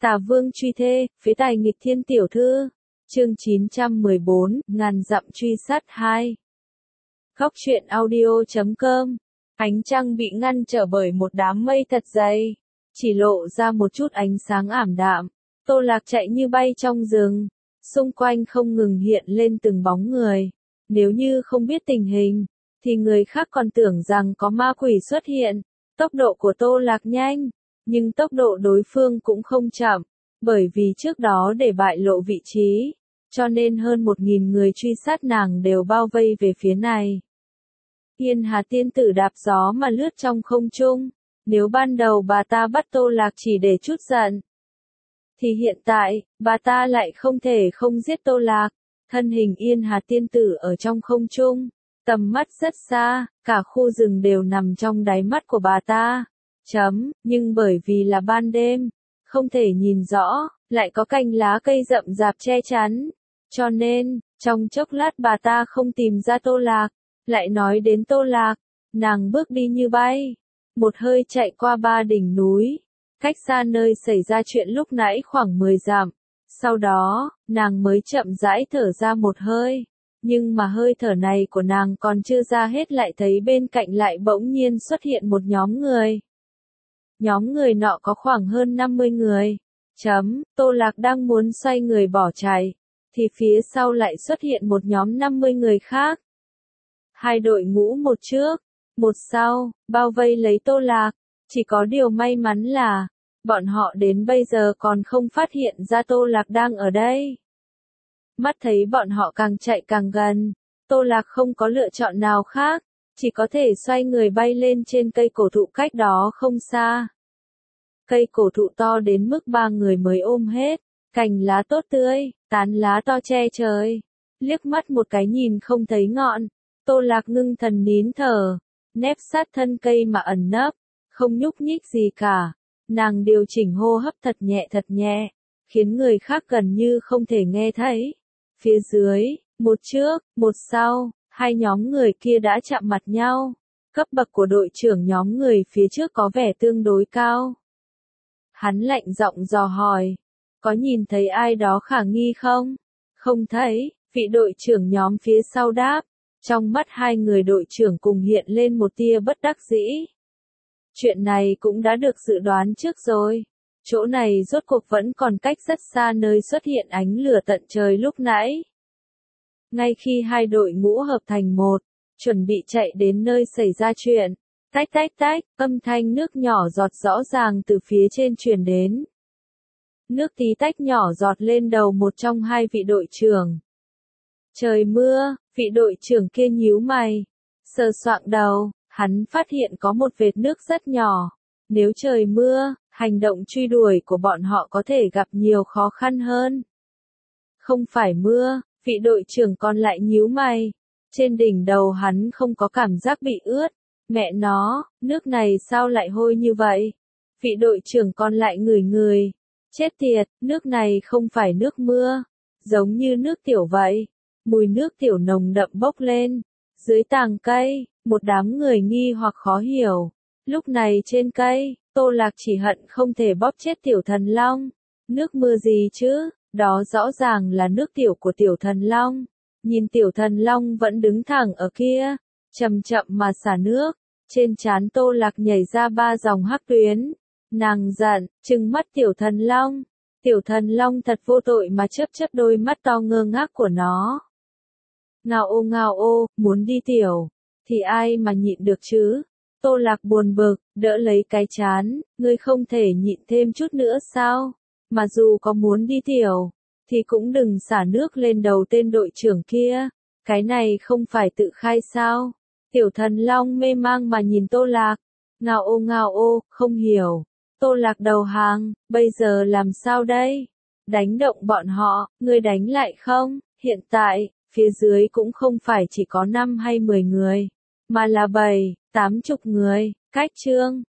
Tả Vương truy thê, phế tài nghịch thiên tiểu thư. Chương 914, ngàn dặm truy sát 2. Góc truyện audio.com. Ánh trăng bị ngăn trở bởi một đám mây thật dày, chỉ lộ ra một chút ánh sáng ảm đạm. Tô Lạc chạy như bay trong rừng, xung quanh không ngừng hiện lên từng bóng người. Nếu như không biết tình hình, thì người khác còn tưởng rằng có ma quỷ xuất hiện. Tốc độ của Tô Lạc nhanh, nhưng tốc độ đối phương cũng không chậm, bởi vì trước đó để bại lộ vị trí, cho nên hơn 1.000 người truy sát nàng đều bao vây về phía này. Yên Hà tiên tử đạp gió mà lướt trong không trung, nếu ban đầu bà ta bắt Tô Lạc chỉ để chút giận, thì hiện tại, bà ta lại không thể không giết Tô Lạc. Thân hình Yên Hà tiên tử ở trong không trung, tầm mắt rất xa, cả khu rừng đều nằm trong đáy mắt của bà ta. Nhưng bởi vì là ban đêm, không thể nhìn rõ, lại có cành lá cây rậm rạp che chắn, cho nên, trong chốc lát bà ta không tìm ra Tô Lạc. Lại nói đến Tô Lạc, nàng bước đi như bay, một hơi chạy qua 3 đỉnh núi, cách xa nơi xảy ra chuyện lúc nãy khoảng 10 dặm. Sau đó, nàng mới chậm rãi thở ra một hơi, nhưng mà hơi thở này của nàng còn chưa ra hết lại thấy bên cạnh lại bỗng nhiên xuất hiện một nhóm người. Nhóm người nọ có khoảng hơn 50 người. Tô Lạc đang muốn xoay người bỏ chạy, thì phía sau lại xuất hiện một nhóm 50 người khác. 2 đội ngũ, một trước, một sau, bao vây lấy Tô Lạc. Chỉ có điều may mắn là, bọn họ đến bây giờ còn không phát hiện ra Tô Lạc đang ở đây. Mắt thấy bọn họ càng chạy càng gần, Tô Lạc không có lựa chọn nào khác, chỉ có thể xoay người bay lên trên cây cổ thụ cách đó không xa. Cây cổ thụ to đến mức 3 người mới ôm hết, cành lá tốt tươi, tán lá to che trời. Liếc mắt một cái nhìn không thấy ngọn, Tô Lạc ngưng thần nín thở, nép sát thân cây mà ẩn nấp, không nhúc nhích gì cả. Nàng điều chỉnh hô hấp thật nhẹ, khiến người khác gần như không thể nghe thấy. Phía dưới, một trước, một sau, 2 nhóm người kia đã chạm mặt nhau. Cấp bậc của đội trưởng nhóm người phía trước có vẻ tương đối cao. Hắn lạnh giọng dò hỏi, có nhìn thấy ai đó khả nghi không? Không thấy, vị đội trưởng nhóm phía sau đáp. Trong mắt 2 người đội trưởng cùng hiện lên một tia bất đắc dĩ. Chuyện này cũng đã được dự đoán trước rồi. Chỗ này rốt cuộc vẫn còn cách rất xa nơi xuất hiện ánh lửa tận trời lúc nãy. Ngay khi 2 đội ngũ hợp thành một, chuẩn bị chạy đến nơi xảy ra chuyện, tách tách tách, âm thanh nước nhỏ giọt rõ ràng từ phía trên truyền đến. Nước tí tách nhỏ giọt lên đầu một trong 2 vị đội trưởng. Trời mưa, vị đội trưởng kia nhíu mày, sờ soạng đầu, hắn phát hiện có một vệt nước rất nhỏ. Nếu trời mưa, hành động truy đuổi của bọn họ có thể gặp nhiều khó khăn hơn. Không phải mưa, vị đội trưởng còn lại nhíu mày. Trên đỉnh đầu hắn không có cảm giác bị ướt. Mẹ nó, nước này sao lại hôi như vậy? Vị đội trưởng còn lại ngửi. Chết tiệt, nước này không phải nước mưa, giống như nước tiểu vậy. Mùi nước tiểu nồng đậm bốc lên. Dưới tàng cây, một đám người nghi hoặc khó hiểu. Lúc này trên cây, Tô Lạc chỉ hận không thể bóp chết tiểu thần long. Nước mưa gì chứ, đó rõ ràng là nước tiểu của tiểu thần long. Nhìn tiểu thần long vẫn đứng thẳng ở kia, chậm chậm mà xả nước. Trên trán Tô Lạc nhảy ra 3 dòng hắc tuyến. Nàng giận, trừng mắt tiểu thần long. Tiểu thần long thật vô tội mà chớp đôi mắt to ngơ ngác của nó. Ngao ô, muốn đi tiểu, thì ai mà nhịn được chứ? Tô Lạc buồn bực, đỡ lấy cái trán, ngươi không thể nhịn thêm chút nữa sao? Mà dù có muốn đi tiểu, thì cũng đừng xả nước lên đầu tên đội trưởng kia. Cái này không phải tự khai sao? Tiểu thần long mê mang mà nhìn Tô Lạc. Ngao ô, không hiểu. Tô Lạc đầu hàng, bây giờ làm sao đây? Đánh động bọn họ, ngươi đánh lại không? Hiện tại, phía dưới cũng không phải chỉ có 5 hay 10 người, mà là 7, 80 người. Cách chương